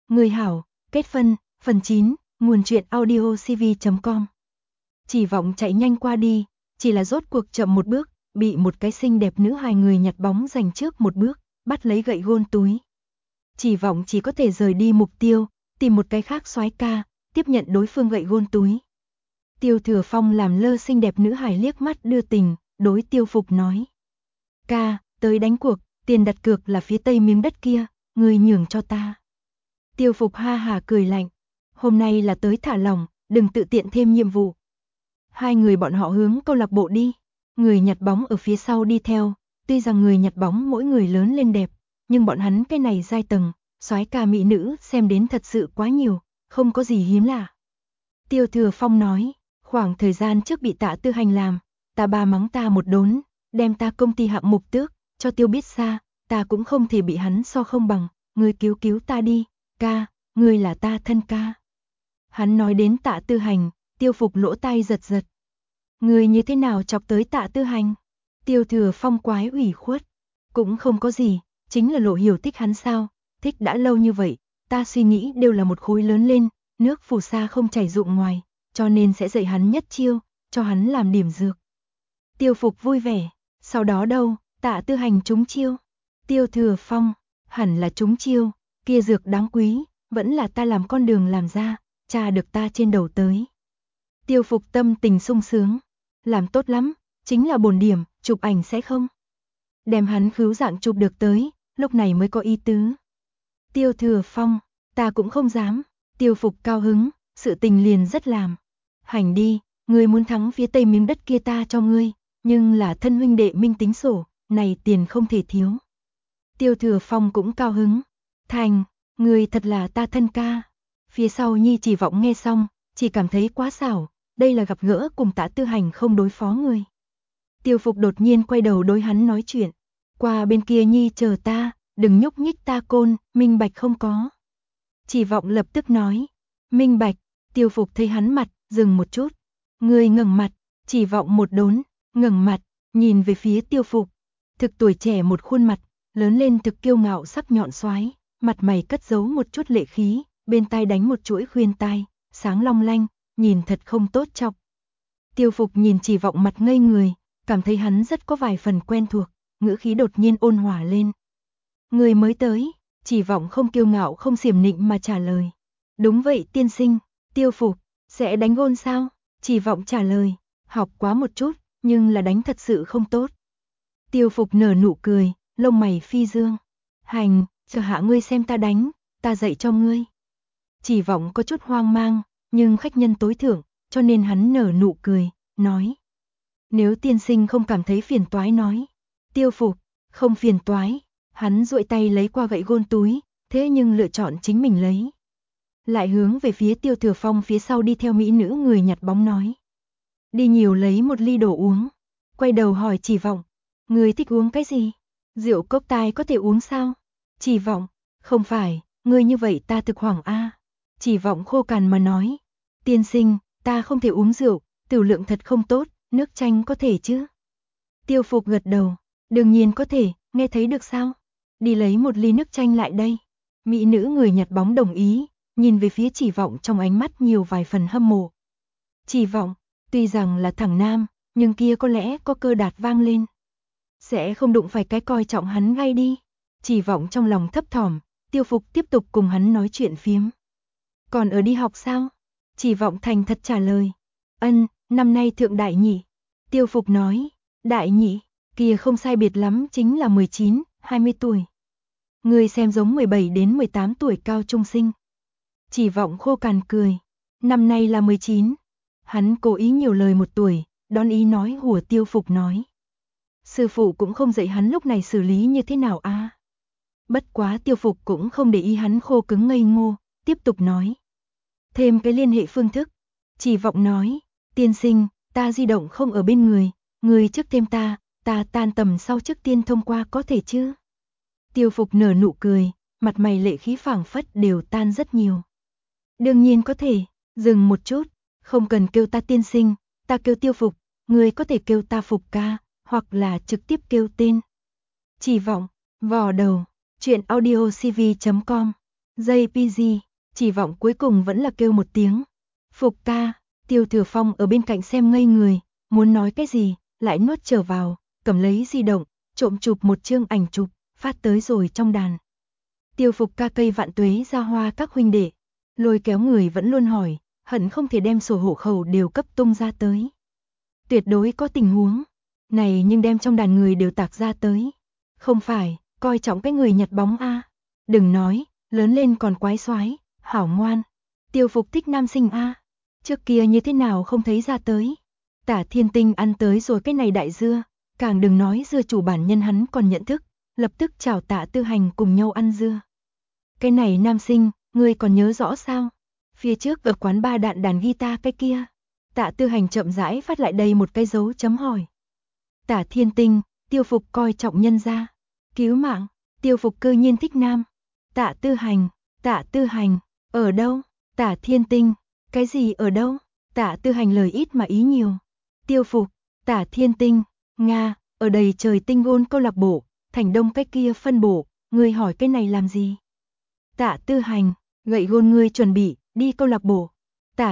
Người hảo, kết phân, phần 9, nguồn truyện audio cv.com. Chỉ vọng chạy nhanh qua đi, chỉ là rốt cuộc chậm một bước, bị một cái xinh đẹp nữ hài người nhặt bóng giành trước một bước, bắt lấy gậy gôn túi. Chỉ vọng chỉ có thể rời đi mục tiêu, tìm một cái khác soái ca, tiếp nhận đối phương gậy gôn túi. Tiêu Thừa Phong làm lơ xinh đẹp nữ hài liếc mắt đưa tình, đối Tiêu Phục nói. Ca, tới đánh cuộc, tiền đặt cược là phía tây miếng đất kia, người nhường cho ta. Tiêu Phục ha hà cười lạnh. Hôm nay là tới thả lỏng, đừng tự tiện thêm nhiệm vụ. Hai người bọn họ hướng câu lạc bộ đi. Người nhặt bóng ở phía sau đi theo. Tuy rằng người nhặt bóng mỗi người lớn lên đẹp, nhưng bọn hắn cái này giai tầng, soái ca mỹ nữ xem đến thật sự quá nhiều, không có gì hiếm lạ. Tiêu Thừa Phong nói, khoảng thời gian trước bị Tạ Tư Hành làm, ta ba mắng ta một đốn, đem ta công ty hạng mục tước, cho Tiêu biết xa, ta cũng không thể bị hắn so không bằng, ngươi cứu cứu ta đi, ca, ngươi là ta thân ca. Hắn nói đến Tạ Tư Hành, Tiêu Phục lỗ tai giật giật. Ngươi như thế nào chọc tới Tạ Tư Hành? Tiêu Thừa Phong quái ủy khuất. Cũng không có gì, chính là Lộ Hiểu thích hắn sao, thích đã lâu như vậy, ta suy nghĩ đều là một khối lớn lên, nước phù sa không chảy rụng ngoài, cho nên sẽ dạy hắn nhất chiêu, cho hắn làm điểm dược. Tiêu Phục vui vẻ, sau đó đâu, Tạ Tư Hành trúng chiêu. Tiêu Thừa Phong, hẳn là trúng chiêu, kia dược đáng quý, vẫn là ta làm con đường làm ra, tra được ta trên đầu tới. Tiêu Phục tâm tình sung sướng, làm tốt lắm, chính là bổn điểm, chụp ảnh sẽ không? Đem hắn khứu dạng chụp được tới, lúc này mới có ý tứ. Tiêu Thừa Phong, ta cũng không dám, Tiêu Phục cao hứng, sự tình liền rất làm. Hành đi, ngươi muốn thắng phía tây miếng đất kia ta cho ngươi, nhưng là thân huynh đệ minh tính sổ, này tiền không thể thiếu. Tiêu Thừa Phong cũng cao hứng, thành, ngươi thật là ta thân ca. Phía sau Nhi Chỉ Vọng nghe xong, chỉ cảm thấy quá xảo, đây là gặp gỡ cùng Tạ Tư Hành không đối phó người. Tiêu Phục đột nhiên quay đầu đối hắn nói chuyện, qua bên kia Nhi chờ ta, đừng nhúc nhích ta côn, minh bạch không có. Chỉ Vọng lập tức nói, minh bạch. Tiêu Phục thấy hắn mặt, dừng một chút, người ngẩng mặt. Chỉ Vọng một đốn, ngẩng mặt, nhìn về phía Tiêu Phục, thực tuổi trẻ một khuôn mặt, lớn lên thực kiêu ngạo sắc nhọn xoái, mặt mày cất giấu một chút lệ khí, bên tai đánh một chuỗi khuyên tai, sáng long lanh, nhìn thật không tốt chọc. Tiêu Phục nhìn Chỉ Vọng mặt ngây người, cảm thấy hắn rất có vài phần quen thuộc, ngữ khí đột nhiên ôn hòa lên. Người mới tới, Chỉ Vọng không kiêu ngạo không xiểm nịnh mà trả lời. Đúng vậy tiên sinh. Tiêu Phục, sẽ đánh gôn sao? Chỉ Vọng trả lời, học quá một chút, nhưng là đánh thật sự không tốt. Tiêu Phục nở nụ cười, lông mày phi dương. Hành, chờ hạ ngươi xem ta đánh, ta dạy cho ngươi. Chỉ Vọng có chút hoang mang, nhưng khách nhân tối thượng, cho nên hắn nở nụ cười, nói. Nếu tiên sinh không cảm thấy phiền toái nói. Tiêu Phục, không phiền toái, hắn duỗi tay lấy qua gậy gôn túi, thế nhưng lựa chọn chính mình lấy. Lại hướng về phía Tiêu Thừa Phong phía sau đi theo mỹ nữ người nhặt bóng nói. Đi nhiều lấy một ly đồ uống. Quay đầu hỏi Chỉ Vọng, người thích uống cái gì? Rượu cốc tai có thể uống sao? Chỉ Vọng, không phải, người như vậy ta thực hoảng a. Chỉ Vọng khô cằn mà nói, tiên sinh, ta không thể uống rượu, tiểu lượng thật không tốt, nước chanh có thể chứ? Tiêu Phục gật đầu, đương nhiên có thể, nghe thấy được sao? Đi lấy một ly nước chanh lại đây. Mỹ nữ người nhặt bóng đồng ý, nhìn về phía Chỉ Vọng trong ánh mắt nhiều vài phần hâm mộ. Chỉ Vọng, tuy rằng là thằng nam, nhưng kia có lẽ có cơ đạt vang lên. Sẽ không đụng phải cái coi trọng hắn ngay đi. Chỉ Vọng trong lòng thấp thỏm, Tiêu Phục tiếp tục cùng hắn nói chuyện phiếm. Còn ở đi học sao? Chỉ Vọng thành thật trả lời. Ân, năm nay thượng đại nhị. Tiêu Phục nói, đại nhị, kia không sai biệt lắm chính là 19, 20 tuổi. Người xem giống 17 đến 18 tuổi cao trung sinh. Chỉ Vọng khô cằn cười, năm nay là 19. Hắn cố ý nhiều lời một tuổi, đón ý nói hùa Tiêu Phục nói. Sư phụ cũng không dạy hắn lúc này xử lý như thế nào a. Bất quá Tiêu Phục cũng không để ý hắn khô cứng ngây ngô, tiếp tục nói. Thêm cái liên hệ phương thức. Chỉ Vọng nói, tiên sinh, ta di động không ở bên người trước thêm ta tan tầm sau trước tiên thông qua có thể chứ? Tiêu Phục nở nụ cười, mặt mày lệ khí phảng phất đều tan rất nhiều. Đương nhiên có thể, dừng một chút, không cần kêu ta tiên sinh, ta kêu Tiêu Phục, người có thể kêu ta Phục ca, hoặc là trực tiếp kêu tên. Chỉ Vọng, vò đầu, chuyện audio cv.com JPG, Chỉ Vọng cuối cùng vẫn là kêu một tiếng. Phục ca, Tiêu Thừa Phong ở bên cạnh xem ngây người, muốn nói cái gì, lại nuốt trở vào, cầm lấy di động, trộm chụp một chương ảnh chụp, phát tới rồi trong đàn. Tiêu Phục ca cây vạn tuế ra hoa các huynh đệ, lôi kéo người vẫn luôn hỏi, hận không thể đem sổ hộ khẩu đều cấp tung ra tới. Tuyệt đối có tình huống này nhưng đem trong đàn người đều tạc ra tới. Không phải, coi trọng cái người nhặt bóng a. Đừng nói, lớn lên còn quái xoái, hảo ngoan. Tiêu Phục thích nam sinh a. Trước kia như thế nào không thấy ra tới. Tả Thiên Tinh ăn tới rồi cái này đại dưa, càng đừng nói dưa chủ bản nhân hắn còn nhận thức, lập tức chào Tạ Tư Hành cùng nhau ăn dưa. Cái này nam sinh, ngươi còn nhớ rõ sao? Phía trước ở quán ba đạn đàn guitar cái kia. Tạ Tư Hành chậm rãi phát lại đây một cái dấu chấm hỏi. Tả Thiên Tinh, Tiêu Phục coi trọng nhân gia. Cứu mạng, Tiêu Phục cơ nhiên thích nam. Tạ Tư Hành, ở đâu? Tả Thiên Tinh, cái gì ở đâu? Tạ Tư Hành lời ít mà ý nhiều. Tiêu Phục, Tả Thiên Tinh, Nga, ở đầy trời tinh gôn câu lạc bộ, thành đông cái kia phân bổ, ngươi hỏi cái này làm gì? Tạ Tư Hành, gậy gôn ngươi chuẩn bị, đi câu lạc bộ. Tả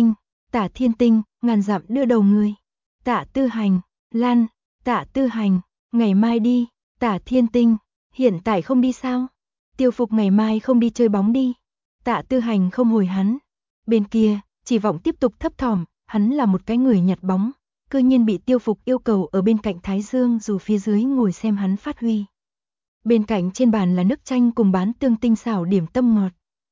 Thiên Tinh, ngàn dặm đưa đầu ngươi. Tạ Tư Hành, Lan, Tạ Tư Hành, ngày mai đi. Tả Thiên Tinh, hiện tại không đi sao? Tiêu Phục ngày mai không đi chơi bóng đi. Tạ Tư Hành không hồi hắn. Bên kia, Chỉ Vọng tiếp tục thấp thỏm, hắn là một cái người nhặt bóng, cư nhiên bị Tiêu Phục yêu cầu ở bên cạnh Thái Dương dù phía dưới ngồi xem hắn phát huy. Bên cạnh trên bàn là nước chanh cùng bán tương tinh xảo điểm tâm ngọt.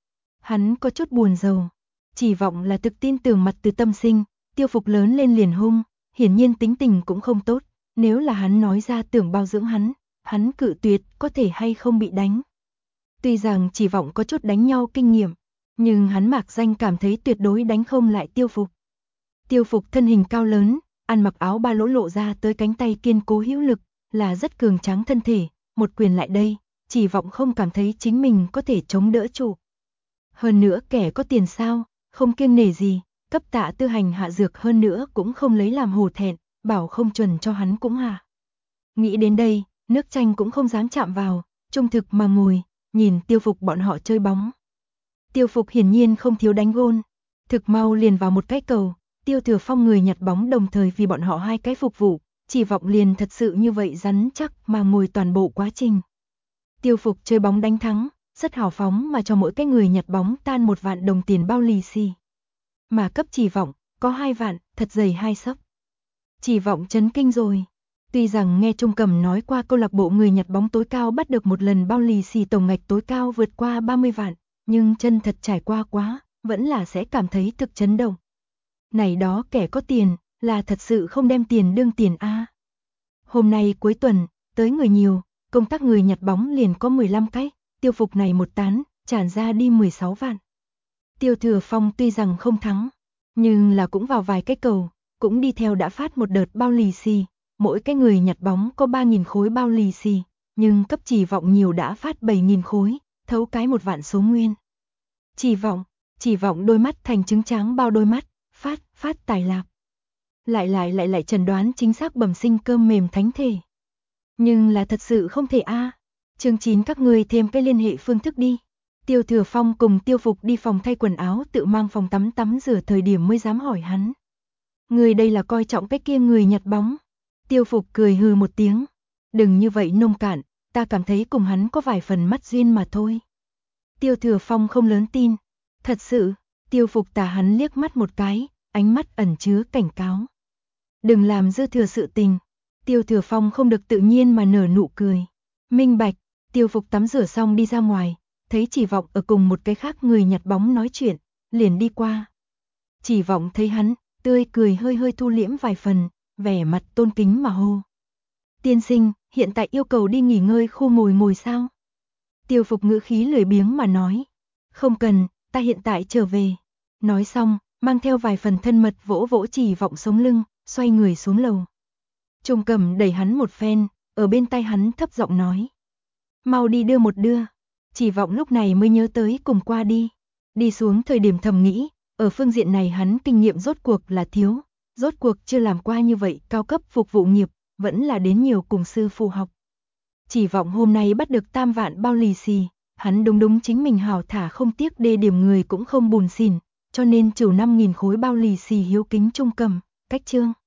Hắn có chút buồn rầu. Chỉ Vọng là thực tin tưởng mặt từ tâm sinh, Tiêu Phục lớn lên liền hung, hiển nhiên tính tình cũng không tốt, nếu là hắn nói ra tưởng bao dưỡng hắn cự tuyệt có thể hay không bị đánh. Tuy rằng Chỉ Vọng có chút đánh nhau kinh nghiệm, nhưng hắn mạc danh cảm thấy tuyệt đối đánh không lại Tiêu Phục. Tiêu Phục thân hình cao lớn, ăn mặc áo ba lỗ lộ ra tới cánh tay kiên cố hữu lực, là rất cường tráng thân thể, một quyền lại đây, Chỉ Vọng không cảm thấy chính mình có thể chống đỡ trụ. Hơn nữa kẻ có tiền sao, không kiêng nể gì, cấp Tạ Tư Hành hạ dược hơn nữa cũng không lấy làm hổ thẹn, bảo không chuẩn cho hắn cũng hạ. Nghĩ đến đây, nước chanh cũng không dám chạm vào, trung thực mà ngồi, nhìn Tiêu Phục bọn họ chơi bóng. Tiêu Phục hiển nhiên không thiếu đánh gôn, thực mau liền vào một cái cầu, Tiêu Thừa Phong người nhặt bóng đồng thời vì bọn họ hai cái phục vụ, Chỉ Vọng liền thật sự như vậy rắn chắc mà ngồi toàn bộ quá trình. Tiêu Phục chơi bóng đánh thắng, rất hào phóng mà cho mỗi cái người nhặt bóng tan 1 vạn đồng tiền bao lì xì. Mà cấp Chỉ Vọng, có 2 vạn, thật dày 2 xấp. Chỉ Vọng chấn kinh rồi. Tuy rằng nghe Trung Cầm nói qua câu lạc bộ người nhặt bóng tối cao bắt được một lần bao lì xì tổng ngạch tối cao vượt qua 30 vạn, nhưng chân thật trải qua quá, vẫn là sẽ cảm thấy thực chấn động. Này đó kẻ có tiền, là thật sự không đem tiền đương tiền a. Hôm nay cuối tuần, tới người nhiều, công tác người nhặt bóng liền có 15 cái, Tiêu Phục này một tán, tràn ra đi 16 vạn. Tiêu Thừa Phong tuy rằng không thắng, nhưng là cũng vào vài cái cầu, cũng đi theo đã phát một đợt bao lì xì, mỗi cái người nhặt bóng có 3.000 khối bao lì xì, nhưng cấp Chỉ Vọng nhiều đã phát 7.000 khối, thấu cái 1 vạn số nguyên. Chỉ Vọng đôi mắt thành trứng tráng bao đôi mắt, phát tài lạc. Lại chẩn đoán chính xác bẩm sinh cơm mềm thánh thể. Nhưng là thật sự không thể a. Chương 9 các ngươi thêm cái liên hệ phương thức đi. Tiêu Thừa Phong cùng Tiêu Phục đi phòng thay quần áo tự mang phòng tắm rửa thời điểm mới dám hỏi hắn. Người đây là coi trọng cái kia người nhặt bóng. Tiêu Phục cười hừ một tiếng. Đừng như vậy nông cạn, ta cảm thấy cùng hắn có vài phần mắt duyên mà thôi. Tiêu Thừa Phong không lớn tin. Thật sự, Tiêu Phục tà hắn liếc mắt một cái, ánh mắt ẩn chứa cảnh cáo. Đừng làm dư thừa sự tình. Tiêu Thừa Phong không được tự nhiên mà nở nụ cười. Minh bạch, Tiêu Phục tắm rửa xong đi ra ngoài, thấy Chỉ Vọng ở cùng một cái khác người nhặt bóng nói chuyện, liền đi qua. Chỉ Vọng thấy hắn, tươi cười hơi thu liễm vài phần, vẻ mặt tôn kính mà hô. Tiên sinh, hiện tại yêu cầu đi nghỉ ngơi khu ngồi sao? Tiêu Phục ngữ khí lười biếng mà nói. Không cần, ta hiện tại trở về. Nói xong, mang theo vài phần thân mật vỗ vỗ Chỉ Vọng sống lưng, xoay người xuống lầu. Trung Cầm đẩy hắn một phen, ở bên tay hắn thấp giọng nói. Mau đi đưa một đưa. Chỉ Vọng lúc này mới nhớ tới cùng qua đi. Đi xuống thời điểm thầm nghĩ, ở phương diện này hắn kinh nghiệm rốt cuộc là thiếu, rốt cuộc chưa làm qua như vậy cao cấp phục vụ nghiệp, vẫn là đến nhiều cùng sư phụ học. Chỉ Vọng hôm nay bắt được 3 vạn bao lì xì, Hắn đúng chính mình hảo thả không tiếc đê điểm người cũng không bùn xỉn, cho nên trừ 5.000 khối bao lì xì hiếu kính Trung Cầm, cách chương.